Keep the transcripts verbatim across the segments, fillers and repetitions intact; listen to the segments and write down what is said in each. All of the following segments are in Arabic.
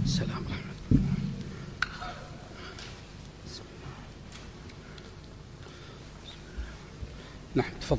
السلام. نعم تفضل.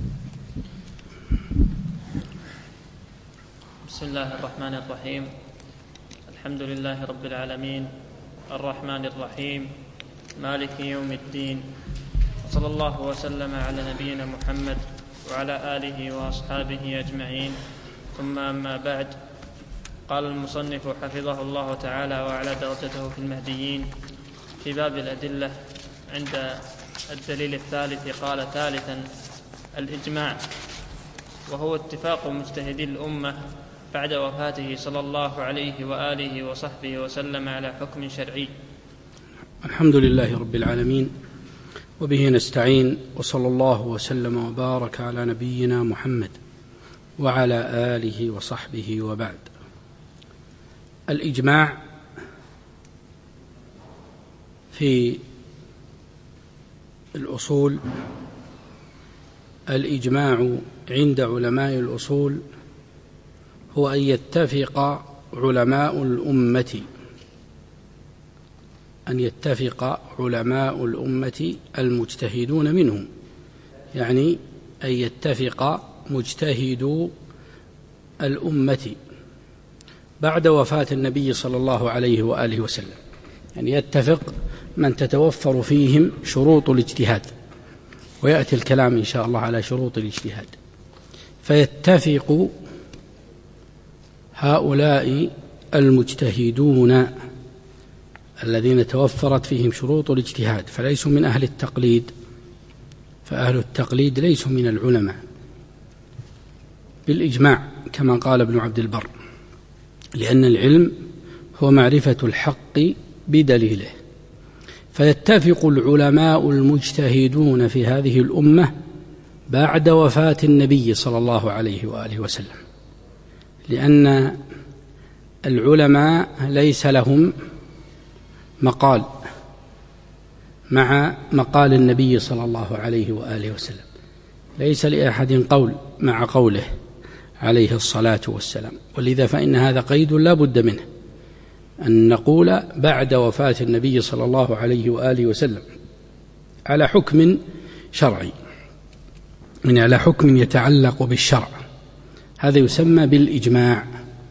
بسم الله الرحمن الرحيم. الحمد لله رب العالمين الرحمن الرحيم مالك يوم الدين، وصلى الله وسلم على نبينا محمد وعلى آله وأصحابه أجمعين، ثم أما بعد. قال المصنف حفظه الله تعالى وعلى درجته في المهديين في باب الأدلة عند الدليل الثالث قال: ثالثا الإجماع، وهو اتفاق مجتهدي الأمة بعد وفاته صلى الله عليه وآله وصحبه وسلم على حكم شرعي. الحمد لله رب العالمين، وبه نستعين، وصلى الله وسلم وبارك على نبينا محمد وعلى آله وصحبه وبعد. الإجماع في الأصول، الإجماع عند علماء الأصول هو أن يتفق علماء الأمة أن يتفق علماء الأمة المجتهدون منهم، يعني أن يتفق مجتهدو الأمة بعد وفاة النبي صلى الله عليه وآله وسلم، يعني يتفق من تتوفر فيهم شروط الاجتهاد، ويأتي الكلام إن شاء الله على شروط الاجتهاد. فيتفق هؤلاء المجتهدون الذين توفرت فيهم شروط الاجتهاد، فليسوا من أهل التقليد، فأهل التقليد ليسوا من العلماء بالإجماع كما قال ابن عبد البر، لأن العلم هو معرفة الحق بدليله. فيتفق العلماء المجتهدون في هذه الأمة بعد وفاة النبي صلى الله عليه وآله وسلم، لأن العلماء ليس لهم مقال مع مقال النبي صلى الله عليه وآله وسلم، ليس لأحد قول مع قوله عليه الصلاة والسلام، ولذا فإن هذا قيد لا بد منه، أن نقول بعد وفاة النبي صلى الله عليه وآله وسلم على حكم شرعي، من على حكم يتعلق بالشرع، هذا يسمى بالإجماع.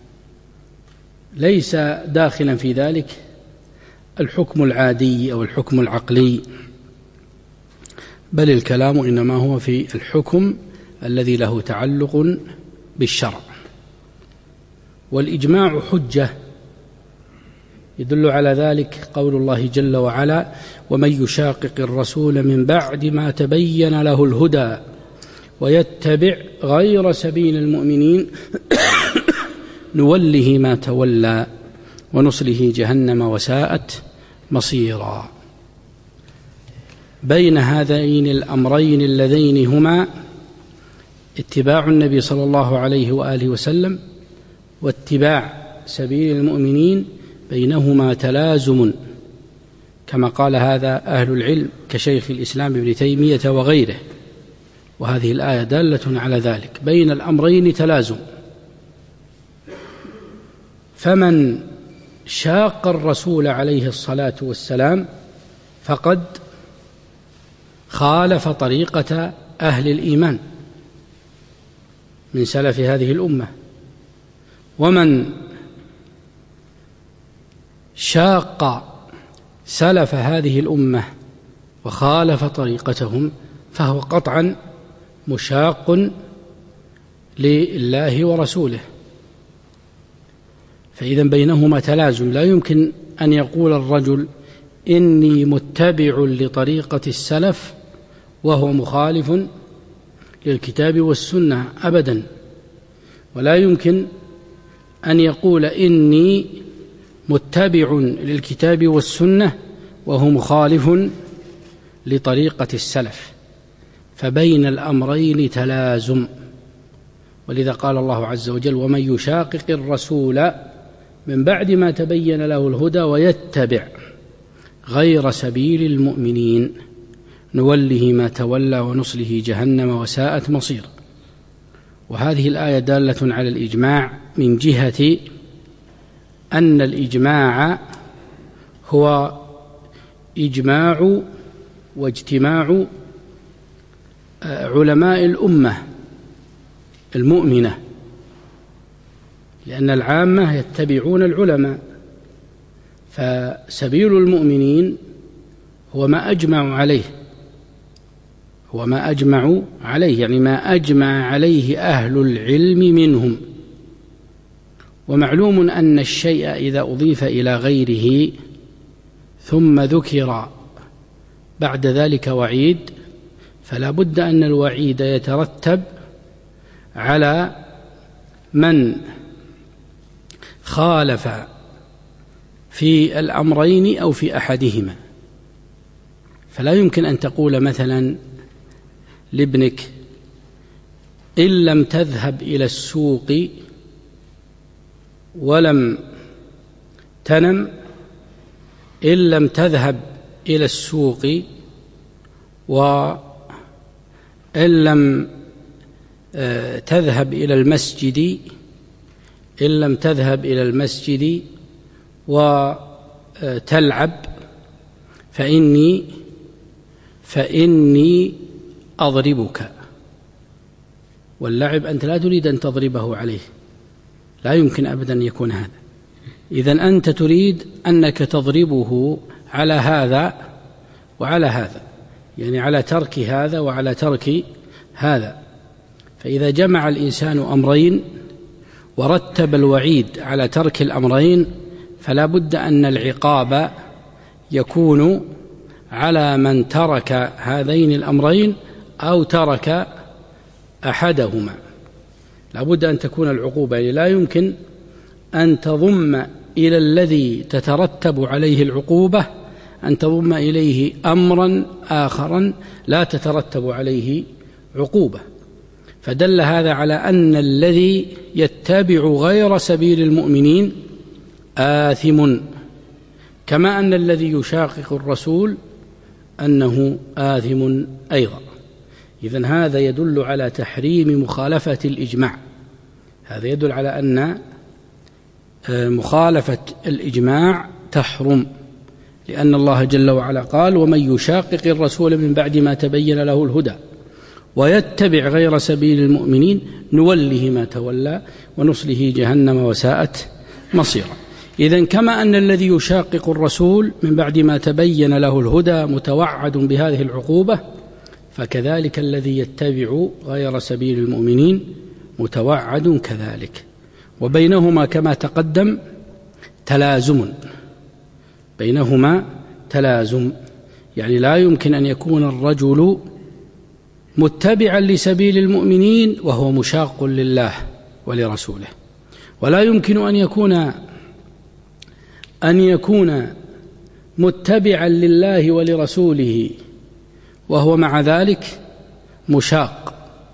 ليس داخلا في ذلك الحكم العادي أو الحكم العقلي، بل الكلام إنما هو في الحكم الذي له تعلق بالشرع. والإجماع حجة، يدل على ذلك قول الله جل وعلا: ومن يشاقق الرسول من بعد ما تبين له الهدى ويتبع غير سبيل المؤمنين نوله ما تولى ونصله جهنم وساءت مصيرا. بين هذين الأمرين اللذين هما اتباع النبي صلى الله عليه وآله وسلم واتباع سبيل المؤمنين بينهما تلازم، كما قال هذا أهل العلم كشيخ الإسلام ابن تيمية وغيره، وهذه الآية دالة على ذلك، بين الأمرين تلازم. فمن شاق الرسول عليه الصلاة والسلام فقد خالف طريقة أهل الإيمان من سلف هذه الأمة، ومن شاق سلف هذه الأمة وخالف طريقتهم فهو قطعا مشاق لله ورسوله. فإذا بينهما تلازم، لا يمكن أن يقول الرجل إني متبع لطريقة السلف وهو مخالف للكتاب والسنة أبدا، ولا يمكن أن يقول إني متبع للكتاب والسنة وهو مخالف لطريقة السلف، فبين الأمرين تلازم. ولذا قال الله عز وجل: ومن يشاقق الرسول من بعد ما تبين له الهدى ويتبع غير سبيل المؤمنين نوله ما تولى ونصله جهنم وساءت مصيرا. وهذه الآية دالة على الإجماع من جهة أن الإجماع هو إجماع واجتماع علماء الأمة المؤمنة، لأن العامة يتبعون العلماء، فسبيل المؤمنين هو ما أجمعوا عليه، هو ما أجمعوا عليه يعني ما أجمع عليه أهل العلم منهم. ومعلوم أن الشيء إذا أضيف إلى غيره ثم ذكر بعد ذلك وعيد فلا بد أن الوعيد يترتب على من خالف في الأمرين أو في أحدهما. فلا يمكن أن تقول مثلا لابنك إن لم تذهب إلى السوق ولم تنم، إن لم تذهب إلى السوق وإن لم تذهب إلى المسجد إن لم تذهب إلى المسجد وتلعب فإني فإني أضربك. واللعب أنت لا تريد أن تضربه عليه، لا يمكن أبدا أن يكون هذا. إذن أنت تريد أنك تضربه على هذا وعلى هذا، يعني على ترك هذا وعلى ترك هذا. فإذا جمع الإنسان أمرين ورتب الوعيد على ترك الأمرين فلا بد أن العقاب يكون على من ترك هذين الأمرين أو ترك أحدهما. لا بد أن تكون العقوبة، يعني لا يمكن أن تضم إلى الذي تترتب عليه العقوبة أن تضم إليه أمرا آخرا لا تترتب عليه عقوبة. فدل هذا على أن الذي يتبع غير سبيل المؤمنين آثم، كما أن الذي يشاقق الرسول أنه آثم أيضا. إذن هذا يدل على تحريم مخالفة الإجماع، هذا يدل على أن مخالفة الإجماع تحرم، لأن الله جل وعلا قال ومن يشاقق الرسول من بعد ما تبين له الهدى ويتبع غير سبيل المؤمنين نوله ما تولى ونصله جهنم وساءت مصيرا. إذن كما أن الذي يشاقق الرسول من بعد ما تبين له الهدى متوعد بهذه العقوبة، فكذلك الذي يتبع غير سبيل المؤمنين متوعد كذلك. وبينهما كما تقدم تلازم، بينهما تلازم، يعني لا يمكن أن يكون الرجل متبعا لسبيل المؤمنين وهو مشاق لله ولرسوله، ولا يمكن أن يكون أن يكون متبعا لله ولرسوله وهو مع ذلك مشاق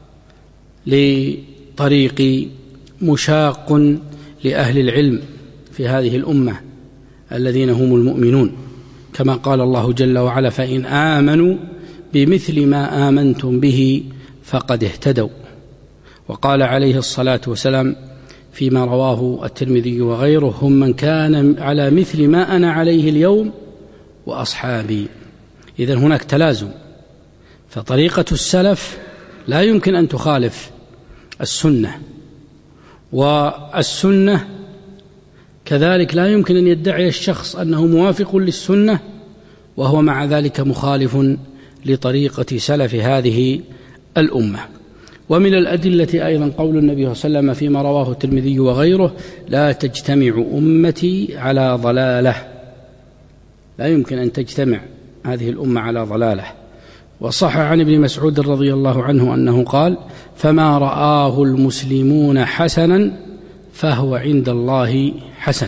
لطريق مشاق لأهل العلم في هذه الأمة الذين هم المؤمنون، كما قال الله جل وعلا فإن آمنوا بمثل ما آمنتم به فقد اهتدوا. وقال عليه الصلاة والسلام فيما رواه الترمذي وغيره هم من كان على مثل ما أنا عليه اليوم وأصحابي. إذن هناك تلازم، فطريقة السلف لا يمكن أن تخالف السنة، والسنة كذلك لا يمكن أن يدعي الشخص أنه موافق للسنة وهو مع ذلك مخالف لطريقة سلف هذه الأمة. ومن الأدلة أيضا قول النبي صلى الله عليه وسلم فيما رواه الترمذي وغيره لا تجتمع أمتي على ضلالة، لا يمكن أن تجتمع هذه الأمة على ضلالة. وصح عن ابن مسعود رضي الله عنه أنه قال فما رآه المسلمون حسنا فهو عند الله حسن.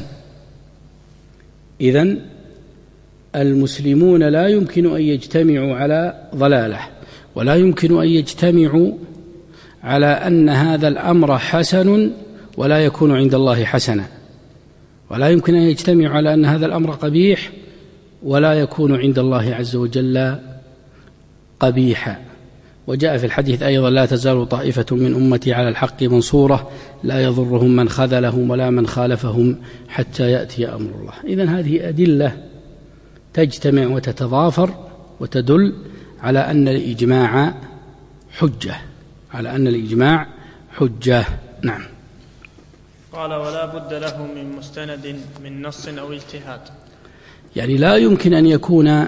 إذن المسلمون لا يمكن أن يجتمعوا على ضلالة، ولا يمكن أن يجتمعوا على أن هذا الأمر حسن ولا يكون عند الله حسنا، ولا يمكن أن يجتمعوا على أن هذا الأمر قبيح ولا يكون عند الله عز وجل قبيحا. وجاء في الحديث أيضا لا تزال طائفة من أمتي على الحق منصورة لا يضرهم من خذلهم ولا من خالفهم حتى يأتي أمر الله. إذن هذه أدلة تجتمع وتتضافر وتدل على أن الإجماع حجة على أن الإجماع حجة. نعم. قال ولا بد له من مستند من نص أو اجتهاد. يعني لا يمكن أن يكون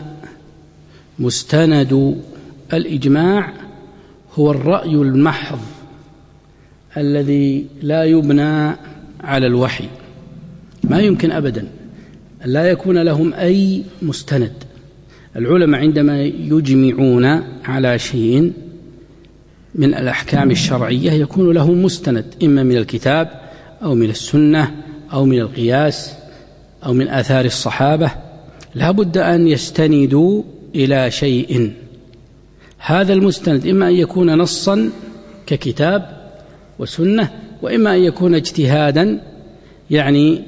مستند الإجماع هو الرأي المحض الذي لا يبنى على الوحي. ما يمكن أبدا أن لا يكون لهم أي مستند. العلماء عندما يجمعون على شيء من الأحكام الشرعية يكون لهم مستند إما من الكتاب أو من السنة أو من القياس أو من آثار الصحابة. لا بد أن يستندوا إلى شيء. هذا المستند إما أن يكون نصا ككتاب وسنة، وإما أن يكون اجتهادا، يعني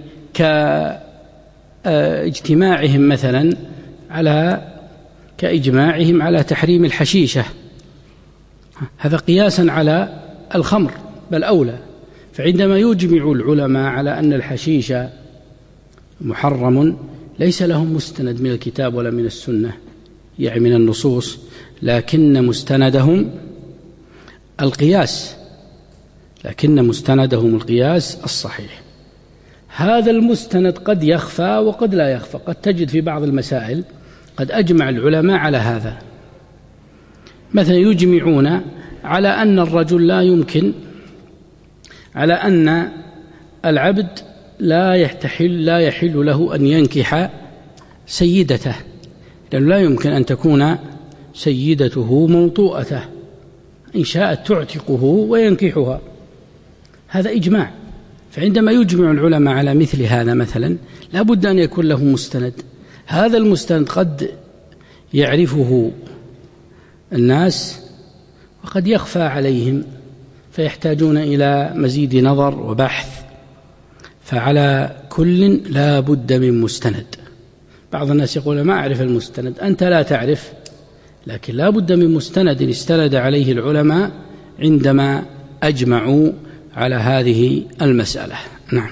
كاجتماعهم مثلا على كإجماعهم على تحريم الحشيشة، هذا قياسا على الخمر بل أولى. فعندما يجمع العلماء على أن الحشيش محرم ليس لهم مستند من الكتاب ولا من السنة، يعني من النصوص، لكن مستندهم القياس لكن مستندهم القياس الصحيح. هذا المستند قد يخفى وقد لا يخفى. قد تجد في بعض المسائل قد أجمع العلماء على هذا، مثلا يجمعون على أن الرجل لا يمكن على أن العبد لا يحتحل لا يحل له أن ينكح سيدته، لأنه لا يمكن أن تكون سيدته موطوءته، إن شاءت تعتقه وينكحها. هذا إجماع. فعندما يجمع العلماء على مثل هذا مثلا لا بد أن يكون له مستند. هذا المستند قد يعرفه الناس وقد يخفى عليهم فيحتاجون إلى مزيد نظر وبحث. فعلى كل لا بد من مستند. بعض الناس يقول ما أعرف المستند. أنت لا تعرف، لكن لا بد من مستند استند عليه العلماء عندما أجمعوا على هذه المسألة. نعم.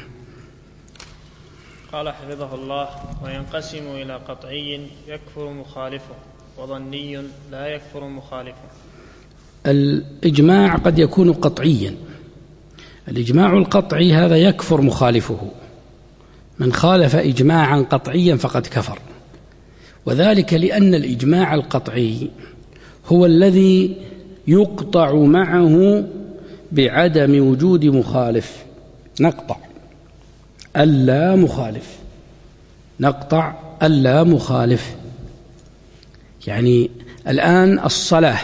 قال حفظه الله وينقسم إلى قطعي يكفر مخالفه وظني لا يكفر مخالفه. الإجماع قد يكون قطعيا. الإجماع القطعي هذا يكفر مخالفه، من خالف إجماعا قطعيا فقد كفر، وذلك لأن الإجماع القطعي هو الذي يقطع معه بعدم وجود مخالف. نقطع ألا مخالف نقطع ألا مخالف. يعني الآن الصلاة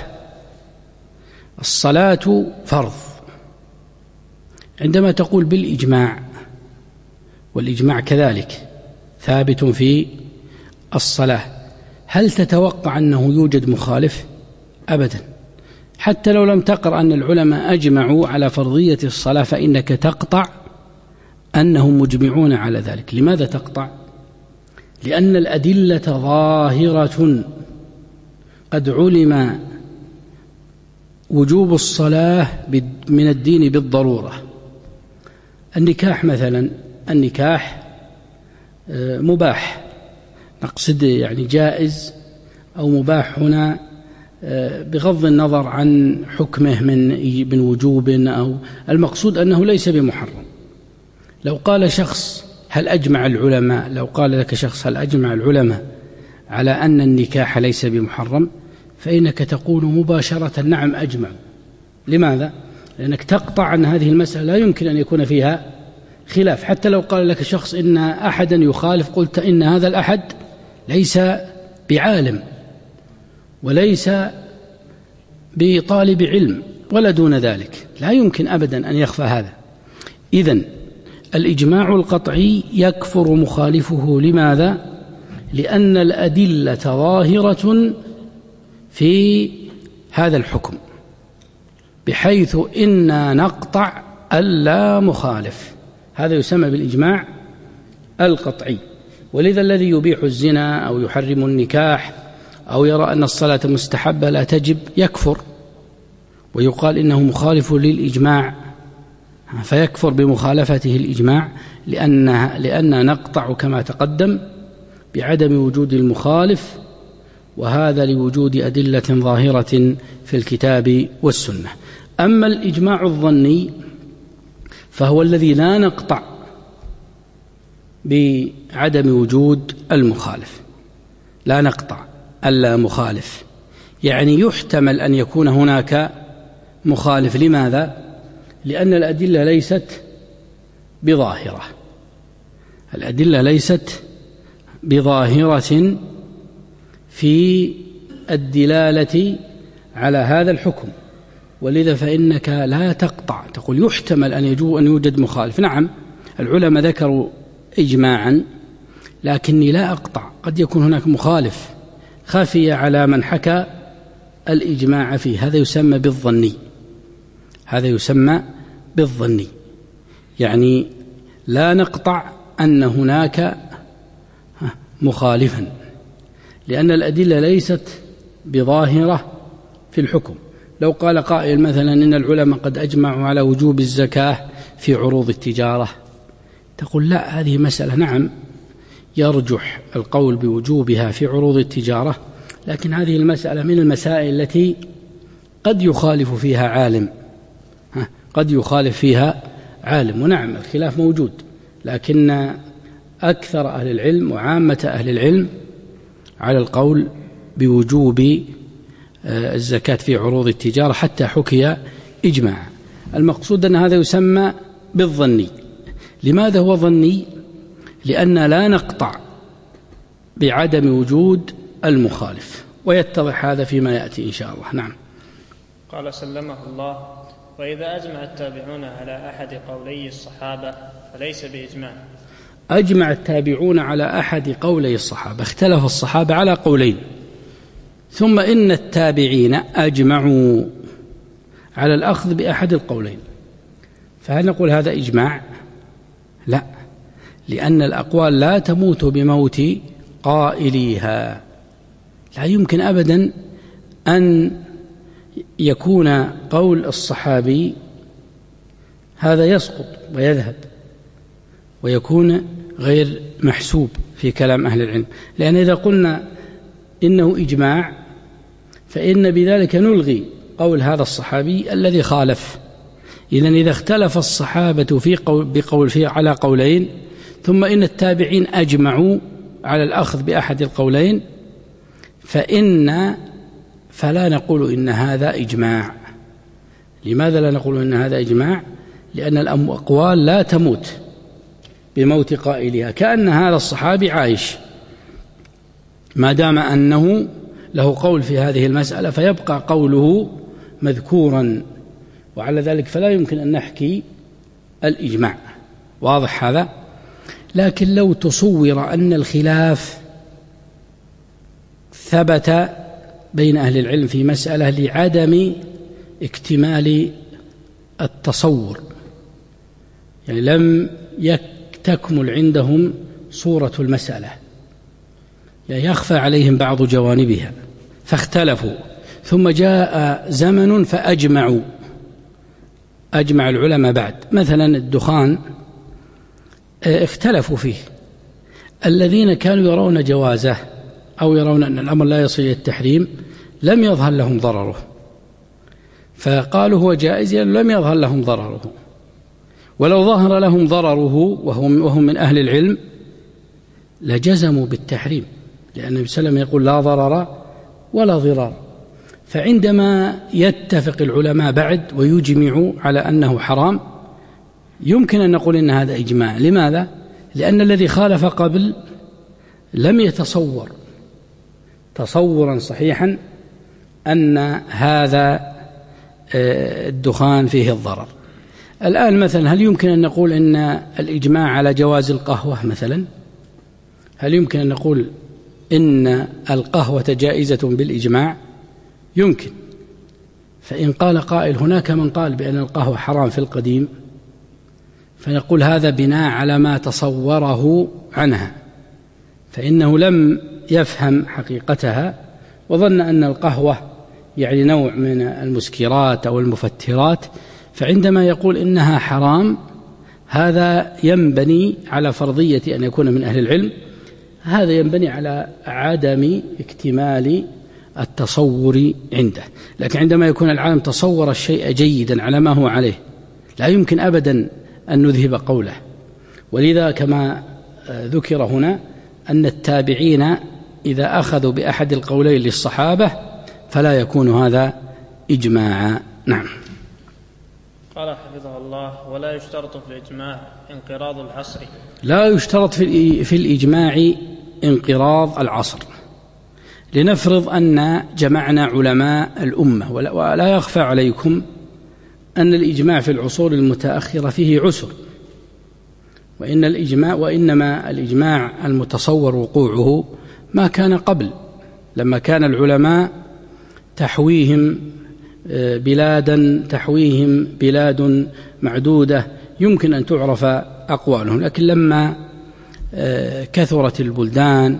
الصلاة فرض، عندما تقول بالإجماع، والإجماع كذلك ثابت في الصلاة، هل تتوقع أنه يوجد مخالف؟ أبدا. حتى لو لم تقرأ أن العلماء أجمعوا على فرضية الصلاة فإنك تقطع أنهم مجمعون على ذلك. لماذا تقطع؟ لأن الأدلة ظاهرة، قد علم وجوب الصلاة من الدين بالضرورة. النكاح مثلا، النكاح مباح، نقصد يعني جائز أو مباح هنا بغض النظر عن حكمه من من وجوب، أو المقصود أنه ليس بمحرم. لو قال شخص هل أجمع العلماء لو قال لك شخص هل أجمع العلماء على أن النكاح ليس بمحرم، فإنك تقول مباشرة نعم أجمع. لماذا؟ لأنك تقطع أن هذه المسألة لا يمكن أن يكون فيها خلاف. حتى لو قال لك شخص إن أحدا يخالف، قلت إن هذا الأحد ليس بعالم وليس بطالب علم ولا دون ذلك، لا يمكن أبدا أن يخفى هذا. إذن الإجماع القطعي يكفر مخالفه. لماذا؟ لأن الأدلة ظاهرة في هذا الحكم، بحيث إنا نقطع ألا مخالف. هذا يسمى بالإجماع القطعي. ولذا الذي يبيح الزنا أو يحرم النكاح أو يرى أن الصلاة مستحبة لا تجب يكفر، ويقال إنه مخالف للإجماع فيكفر بمخالفته الإجماع، لأن لأن نقطع كما تقدم بعدم وجود المخالف، وهذا لوجود أدلة ظاهرة في الكتاب والسنة. أما الإجماع الظني فهو الذي لا نقطع بعدم وجود المخالف، لا نقطع ألا مخالف، يعني يحتمل أن يكون هناك مخالف. لماذا؟ لأن الأدلة ليست بظاهرة، الأدلة ليست بظاهرة في الدلالة على هذا الحكم، ولذا فإنك لا تقطع، تقول يحتمل أن يجو أن يوجد مخالف. نعم العلماء ذكروا إجماعا، لكني لا أقطع، قد يكون هناك مخالف خفي على من حكى الإجماع فيه، هذا يسمى بالظني، هذا يسمى بالظني، يعني لا نقطع أن هناك مخالفا، لأن الأدلة ليست بظاهرة في الحكم. لو قال قائل مثلا إن العلماء قد أجمعوا على وجوب الزكاة في عروض التجارة، تقول لا، هذه مسألة نعم يرجح القول بوجوبها في عروض التجارة، لكن هذه المسألة من المسائل التي قد يخالف فيها عالم، قد يخالف فيها عالم، ونعم الخلاف موجود، لكن أكثر أهل العلم وعامة أهل العلم على القول بوجوب الزكاة في عروض التجارة حتى حكي إجماع. المقصود أن هذا يسمى بالظني. لماذا هو ظني؟ لأن لا نقطع بعدم وجود المخالف، ويتضح هذا فيما يأتي إن شاء الله. نعم. قال سلمه الله: وإذا أجمع التابعون على أحد قولي الصحابة فليس بإجماع. أجمع التابعون على أحد قولي الصحابة، اختلف الصحابة على قولين، ثم إن التابعين أجمعوا على الأخذ بأحد القولين، فهل نقول هذا إجماع؟ لا، لأن الأقوال لا تموت بموت قائليها، لا يمكن أبدا أن يكون قول الصحابي هذا يسقط ويذهب ويكون غير محسوب في كلام أهل العلم، لأن إذا قلنا إنه إجماع فإن بذلك نلغي قول هذا الصحابي الذي خالف. إذن إذا اختلف الصحابة في قول بقول فيه على قولين، ثم إن التابعين أجمعوا على الأخذ بأحد القولين، فإن فلا نقول إن هذا إجماع. لماذا لا نقول إن هذا إجماع؟ لأن الأقوال لا تموت بموت قائلها، كأن هذا الصحابي عايش ما دام أنه له قول في هذه المسألة، فيبقى قوله مذكورا، وعلى ذلك فلا يمكن أن نحكي الإجماع. واضح هذا؟ لكن لو تصور أن الخلاف ثبت بين أهل العلم في مسألة لعدم اكتمال التصور، يعني لم تكمل عندهم صورة المسألة، يعني يخفى عليهم بعض جوانبها فاختلفوا، ثم جاء زمن فأجمعوا، أجمع العلماء بعد. مثلا الدخان اختلفوا فيه، الذين كانوا يرون جوازه أو يرون أن الأمر لا يصل إلى التحريم لم يظهر لهم ضرره، فقالوا هو جائز، لم يظهر لهم ضرره. ولو ظهر لهم ضرره وهم, وهم من أهل العلم لجزموا بالتحريم، لأن النبي صلى الله عليه وسلم يقول لا ضرر ولا ضرار. فعندما يتفق العلماء بعد ويجمعوا على أنه حرام، يمكن أن نقول إن هذا إجماع. لماذا؟ لأن الذي خالف قبل لم يتصور تصورا صحيحا أن هذا الدخان فيه الضرر. الآن مثلا هل يمكن أن نقول إن الإجماع على جواز القهوة مثلا؟ هل يمكن أن نقول إن القهوة جائزة بالإجماع؟ يمكن. فإن قال قائل هناك من قال بأن القهوة حرام في القديم، فنقول هذا بناء على ما تصوره عنها، فإنه لم يفهم حقيقتها وظن أن القهوة يعني نوع من المسكرات أو المفترات، فعندما يقول إنها حرام هذا ينبني على فرضية أن يكون من أهل العلم، هذا ينبني على عدم اكتمال التصور عنده. لكن عندما يكون العالم تصور الشيء جيدا على ما هو عليه لا يمكن أبدا أن نذهب قوله. ولذا كما ذكر هنا أن التابعين إذا أخذوا بأحد القولين للصحابة فلا يكون هذا إجماعا. نعم. قال حفظه الله: ولا يشترط في الإجماع انقراض العصر. لا يشترط في الإجماع انقراض العصر. لنفرض أن جمعنا علماء الأمة، ولا يخفى عليكم أن الإجماع في العصور المتأخرة فيه عسر، وإن الإجماع وإنما الإجماع المتصور وقوعه ما كان قبل، لما كان العلماء تحويهم بلادا تحويهم بلاد معدودة يمكن أن تعرف أقوالهم. لكن لما كثرت البلدان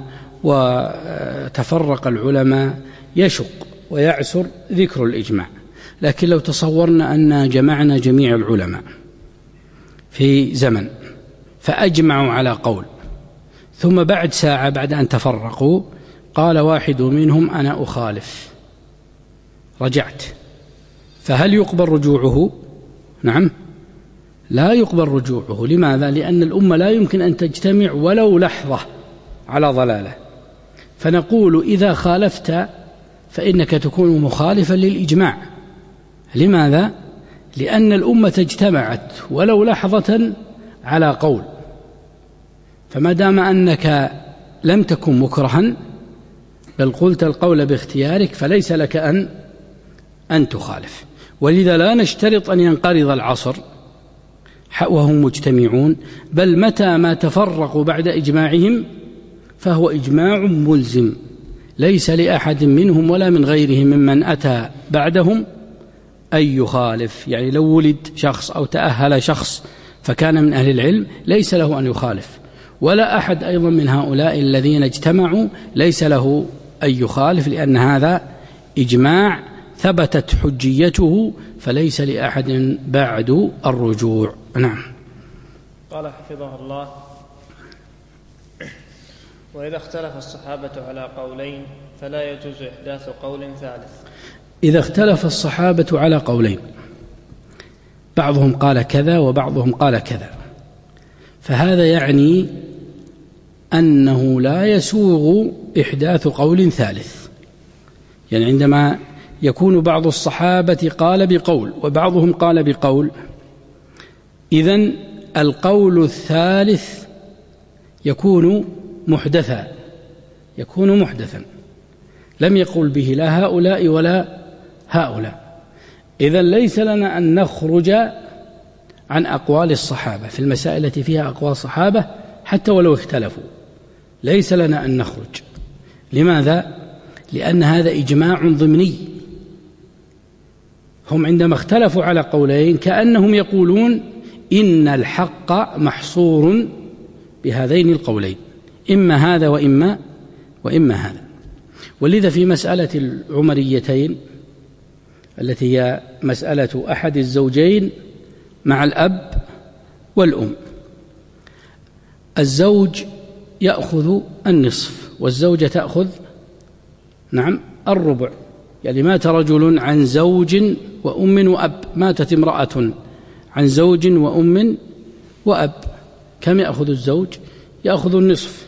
وتفرق العلماء يشق ويعسر ذكر الإجماع. لكن لو تصورنا أن جمعنا جميع العلماء في زمن فأجمعوا على قول، ثم بعد ساعة بعد أن تفرقوا قال واحد منهم أنا أخالف، رجعت، فهل يقبل رجوعه؟ نعم، لا يقبل رجوعه. لماذا؟ لأن الأمة لا يمكن أن تجتمع ولو لحظة على ضلالة. فنقول إذا خالفت فإنك تكون مخالفا للإجماع. لماذا؟ لأن الأمة اجتمعت ولو لحظة على قول، فما دام أنك لم تكن مكرها بل قلت القول باختيارك فليس لك أن أن تخالف. ولذا لا نشترط أن ينقرض العصر وهم مجتمعون، بل متى ما تفرقوا بعد إجماعهم فهو إجماع ملزم، ليس لأحد منهم ولا من غيرهم ممن أتى بعدهم أن يخالف. يعني لو ولد شخص أو تأهل شخص فكان من أهل العلم ليس له أن يخالف، ولا أحد أيضا من هؤلاء الذين اجتمعوا ليس له أن يخالف، لأن هذا إجماع ثبتت حجيته فليس لأحد بعد الرجوع. نعم. قال حفظه الله: وإذا اختلف الصحابة على قولين فلا يجوز إحداث قول ثالث. إذا اختلف الصحابة على قولين، بعضهم قال كذا وبعضهم قال كذا، فهذا يعني أنه لا يسوغ إحداث قول ثالث. يعني عندما يكون بعض الصحابة قال بقول وبعضهم قال بقول، إذن القول الثالث يكون محدثا يكون محدثا لم يقل به لا هؤلاء ولا هؤلاء. إذن ليس لنا أن نخرج عن أقوال الصحابة في المسائل التي فيها أقوال صحابة حتى ولو اختلفوا، ليس لنا أن نخرج. لماذا؟ لأن هذا إجماع ضمني. هم عندما اختلفوا على قولين كأنهم يقولون إن الحق محصور بهذين القولين، إما هذا وإما وإما هذا. ولذا في مسألة العمريتين التي هي مسألة أحد الزوجين مع الأب والأم، الزوج يأخذ النصف والزوجة تأخذ نعم الربع. يعني مات رجل عن زوج وأم وأب، ماتت امرأة عن زوج وأم وأب، كم يأخذ الزوج؟ يأخذ النصف.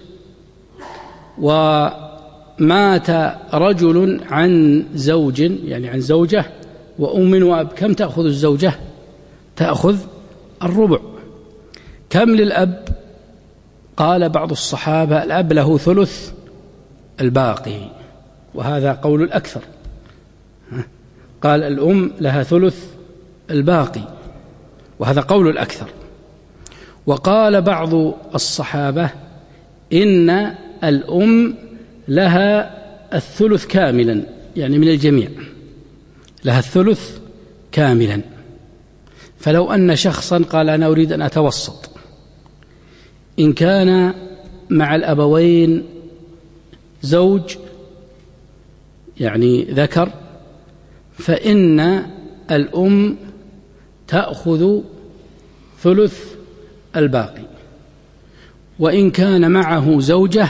ومات رجل عن زوج يعني عن زوجة وأم وأب، كم تأخذ الزوجة؟ تأخذ الربع. كم للأب؟ قال بعض الصحابة الأب له ثلث الباقي، وهذا قول الأكثر. قال الأم لها ثلث الباقي، وهذا قول الأكثر. وقال بعض الصحابة إن الأم لها الثلث كاملا، يعني من الجميع لها الثلث كاملا. فلو أن شخصا قال أنا أريد أن أتوسط، إن كان مع الأبوين زوج يعني ذكر فإن الأم تأخذ ثلث الباقي، وإن كان معه زوجة،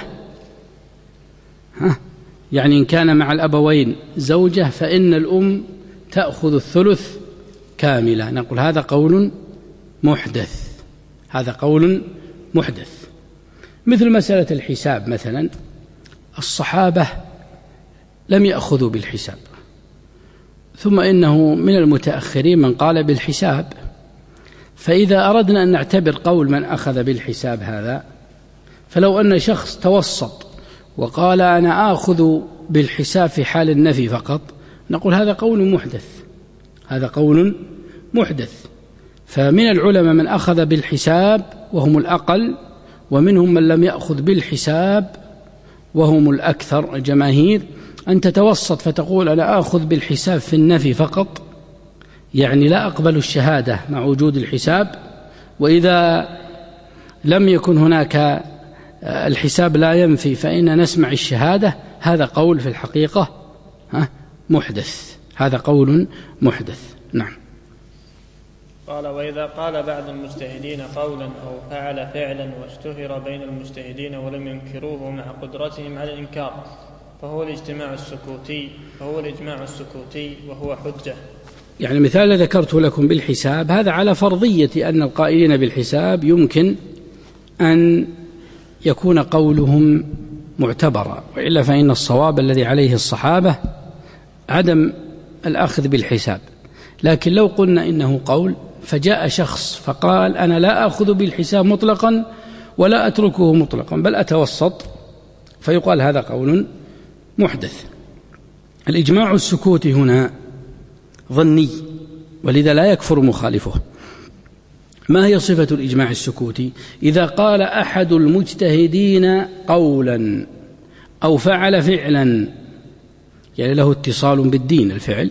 ها يعني إن كان مع الأبوين زوجة فإن الأم تأخذ الثلث كاملا. نقول هذا قول محدث، هذا قول محدث. مثل مسألة الحساب مثلا، الصحابة لم يأخذوا بالحساب، ثم إنه من المتأخرين من قال بالحساب، فإذا أردنا أن نعتبر قول من أخذ بالحساب هذا، فلو أن شخص توسط وقال أنا آخذ بالحساب في حال النفي فقط، نقول هذا قول محدث، هذا قول محدث. فمن العلماء من أخذ بالحساب وهم الأقل، ومنهم من لم يأخذ بالحساب وهم الأكثر الجماهير. أن تتوسط فتقول أنا آخذ بالحساب في النفي فقط، يعني لا أقبل الشهادة مع وجود الحساب، وإذا لم يكن هناك الحساب لا ينفي فإن نسمع الشهادة، هذا قول في الحقيقة محدث، هذا قول محدث. نعم. قال: وإذا قال بعض المجتهدين قولا أو فعل فعلا واشتهر بين المجتهدين ولم ينكروه مع قدرتهم على الإنكار، فهو الاجتماع السكوتي فهو الإجماع السكوتي وهو حجة. يعني مثال ذكرت لكم بالحساب هذا على فرضية أن القائلين بالحساب يمكن أن يكون قولهم معتبرا، وإلا فإن الصواب الذي عليه الصحابة عدم الأخذ بالحساب. لكن لو قلنا إنه قول، فجاء شخص فقال أنا لا أخذ بالحساب مطلقا ولا أتركه مطلقا بل أتوسط، فيقال هذا قول محدث. الإجماع السكوتي هنا ظني، ولذا لا يكفر مخالفه. ما هي صفة الإجماع السكوتي؟ إذا قال أحد المجتهدين قولا أو فعل فعلا، يعني له اتصال بالدين الفعل،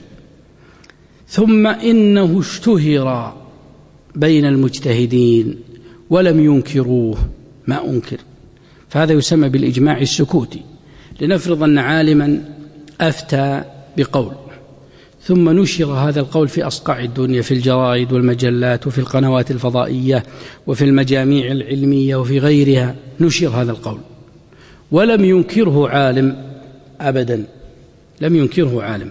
ثم إنه اشتهر بين المجتهدين ولم ينكروه، ما أنكر، فهذا يسمى بالإجماع السكوتي. لنفرض أن عالما أفتى بقول، ثم نشر هذا القول في أصقاع الدنيا، في الجرائد والمجلات وفي القنوات الفضائية وفي المجاميع العلمية وفي غيرها، نشر هذا القول ولم ينكره عالم أبدا، لم ينكره عالم.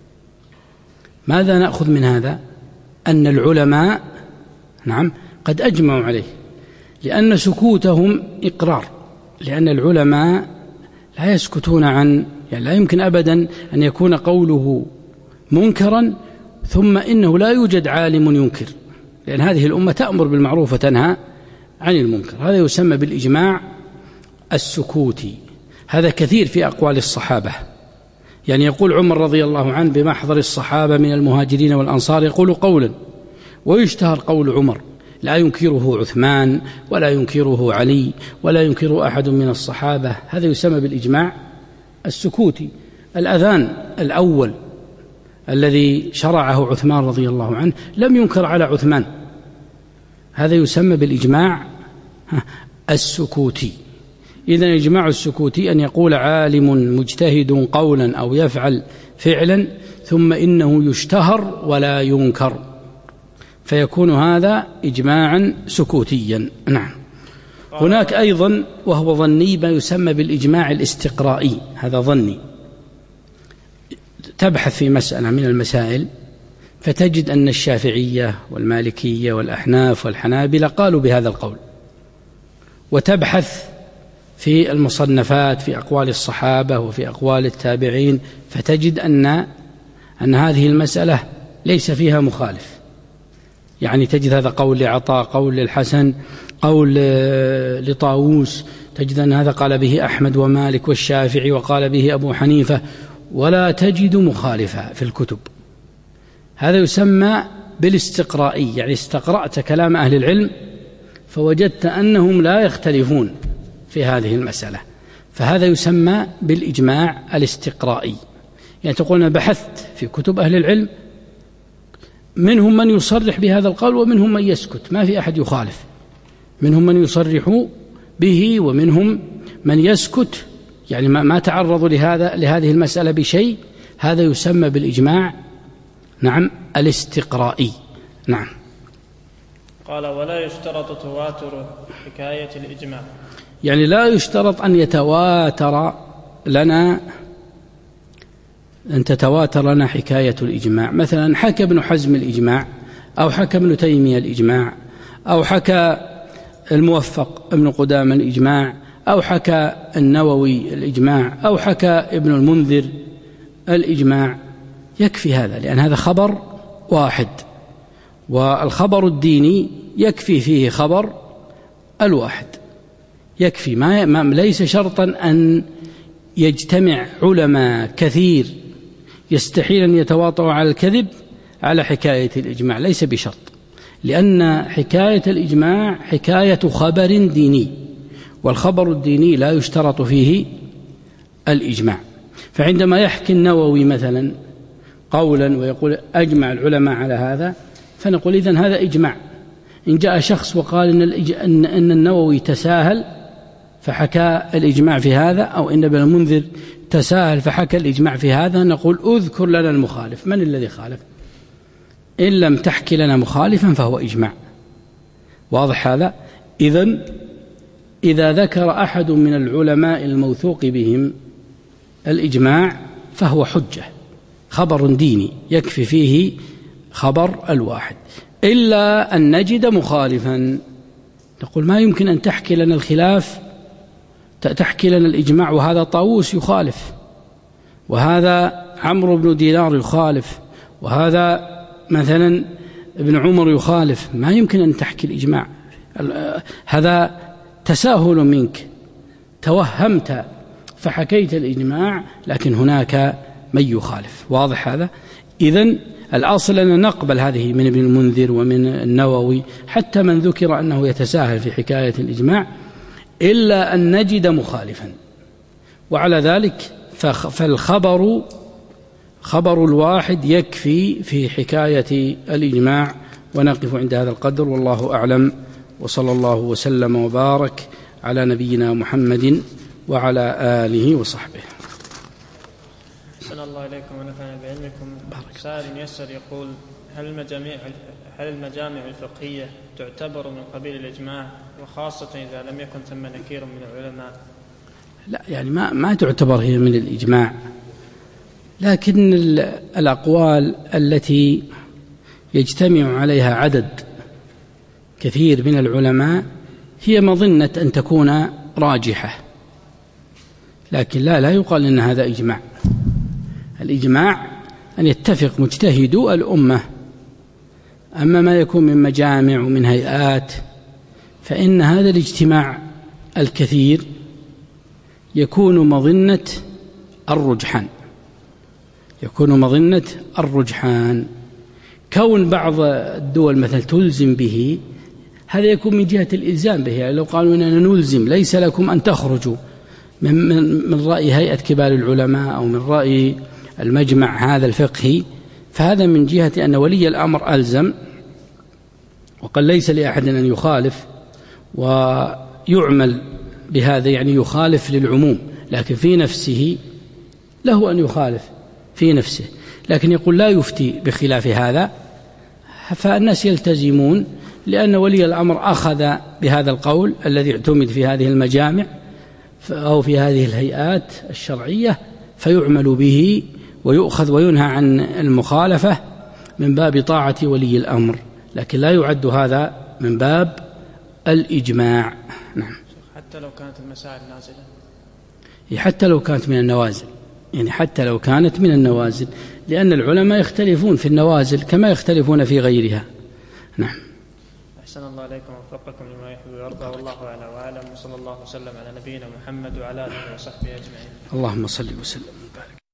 ماذا نأخذ من هذا؟ أن العلماء نعم قد أجمعوا عليه، لأن سكوتهم إقرار، لأن العلماء لا يسكتون عن، يعني لا يمكن أبدا أن يكون قوله منكرا ثم إنه لا يوجد عالم ينكر، لأن هذه الأمة تأمر بالمعروف وتنهى عن المنكر. هذا يسمى بالإجماع السكوتي. هذا كثير في أقوال الصحابة، يعني يقول عمر رضي الله عنه بمحضر الصحابة من المهاجرين والأنصار يقول قولا، ويشتهر قول عمر لا ينكره عثمان ولا ينكره علي ولا ينكره أحد من الصحابة. هذا يسمى بالإجماع السكوتي. الأذان الأول الذي شرعه عثمان رضي الله عنه لم ينكر على عثمان، هذا يسمى بالإجماع السكوتي. إذن الإجماع السكوتي أن يقول عالم مجتهد قولا أو يفعل فعلا ثم إنه يشتهر ولا ينكر، فيكون هذا إجماعا سكوتيا. نعم. هناك أيضا وهو ظني ما يسمى بالإجماع الاستقرائي، هذا ظني. تبحث في مسألة من المسائل فتجد أن الشافعية والمالكية والأحناف والحنابلة قالوا بهذا القول، وتبحث في المصنفات في أقوال الصحابة وفي أقوال التابعين فتجد أن أن هذه المسألة ليس فيها مخالف، يعني تجد هذا قول لعطاء، قول للحسن، قول لطاووس، تجد أن هذا قال به أحمد ومالك والشافعي وقال به أبو حنيفة، ولا تجد مخالفة في الكتب. هذا يسمى بالاستقرائي، يعني استقرأت كلام أهل العلم فوجدت أنهم لا يختلفون في هذه المسألة، فهذا يسمى بالإجماع الاستقرائي. يعني تقول بحثت في كتب أهل العلم، منهم من يصرح بهذا القول ومنهم من يسكت، ما في أحد يخالف، منهم من يصرح به ومنهم من يسكت، يعني ما تعرضوا لهذا لهذه المسألة بشيء. هذا يسمى بالإجماع نعم الاستقرائي. نعم. قال ولا يشترط تواتر حكاية الإجماع، يعني لا يشترط أن يتواتر لنا أن تتواتر لنا حكاية الإجماع. مثلا حكى ابن حزم الإجماع، أو حكى ابن تيمية الإجماع، أو حكى الموفق ابن قدامة الإجماع، أو حكى النووي الإجماع، أو حكى ابن المنذر الإجماع، يكفي هذا، لأن هذا خبر واحد، والخبر الديني يكفي فيه خبر الواحد، يكفي، ما, ما ليس شرطا أن يجتمع علماء كثير يستحيل أن يتواطؤوا على الكذب على حكاية الإجماع، ليس بشرط، لأن حكاية الإجماع حكاية خبر ديني، والخبر الديني لا يشترط فيه الإجماع. فعندما يحكي النووي مثلا قولا ويقول أجمع العلماء على هذا، فنقول إذن هذا إجماع. إن جاء شخص وقال إن, الإج... إن... إن النووي تساهل فحكى الإجماع في هذا، أو إن ابن المنذر تساهل فحكى الإجماع في هذا، نقول أذكر لنا المخالف، من الذي خالف؟ إن لم تحكي لنا مخالفا فهو إجماع. واضح هذا؟ إذن إذا ذكر أحد من العلماء الموثوق بهم الإجماع فهو حجة، خبر ديني يكفي فيه خبر الواحد، إلا أن نجد مخالفا، نقول ما يمكن أن تحكي لنا الخلاف، تحكي لنا الإجماع وهذا طاووس يخالف، وهذا عمرو بن دينار يخالف، وهذا مثلا ابن عمر يخالف، ما يمكن أن تحكي الإجماع، هذا تساهل منك، توهمت فحكيت الإجماع، لكن هناك من يخالف. واضح هذا؟ إذن الأصل أن نقبل هذه من ابن المنذر ومن النووي، حتى من ذكر أنه يتساهل في حكاية الإجماع، إلا أن نجد مخالفا، وعلى ذلك فالخبر خبر الواحد يكفي في حكاية الإجماع. ونقف عند هذا القدر، والله أعلم، وصلى الله وسلم وبارك على نبينا محمد وعلى آله وصحبه. أحسن الله إليكم ونفعنا بعلمكم. سائل يسأل يقول هل المجامع هل المجامع الفقهية تعتبر من قبيل الإجماع، وخاصة إذا لم يكن ثم نكير من العلماء؟ لا، يعني ما ما تعتبر هي من الإجماع، لكن الأقوال التي يجتمع عليها عدد كثير من العلماء هي مظنة أن تكون راجحة، لكن لا لا يقال إن هذا إجماع. الإجماع أن يتفق مجتهدو الأمة، أما ما يكون من مجامع ومن هيئات فإن هذا الاجتماع الكثير يكون مظنة الرجحان، يكون مظنة الرجحان. كون بعض الدول مثل تلزم به، هذا يكون من جهة الإلزام به، يعني لو قالوا إننا نلزم ليس لكم أن تخرجوا من, من, من رأي هيئة كبار العلماء أو من رأي المجمع هذا الفقهي، فهذا من جهة أن ولي الأمر ألزم، وقال ليس لأحد أن يخالف، ويعمل بهذا، يعني يخالف للعموم، لكن في نفسه له أن يخالف في نفسه، لكن يقول لا يفتي بخلاف هذا، فالناس يلتزمون، لأن ولي الأمر أخذ بهذا القول الذي اعتمد في هذه المجامع أو في هذه الهيئات الشرعية، فيعمل به ويؤخذ وينهى عن المخالفة من باب طاعة ولي الأمر، لكن لا يعد هذا من باب الإجماع. نعم. حتى لو كانت المسائل نازلة، حتى لو كانت من النوازل، يعني حتى لو كانت من النوازل، لأن العلماء يختلفون في النوازل كما يختلفون في غيرها. نعم. أحسن الله عليكم ووفقكم لما يحب ويرضى، والله أعلى وأعلم، وصلى الله وسلم على نبينا محمد وعلى آله وصحبه أجمعين. اللهم صل وسلم وبارك.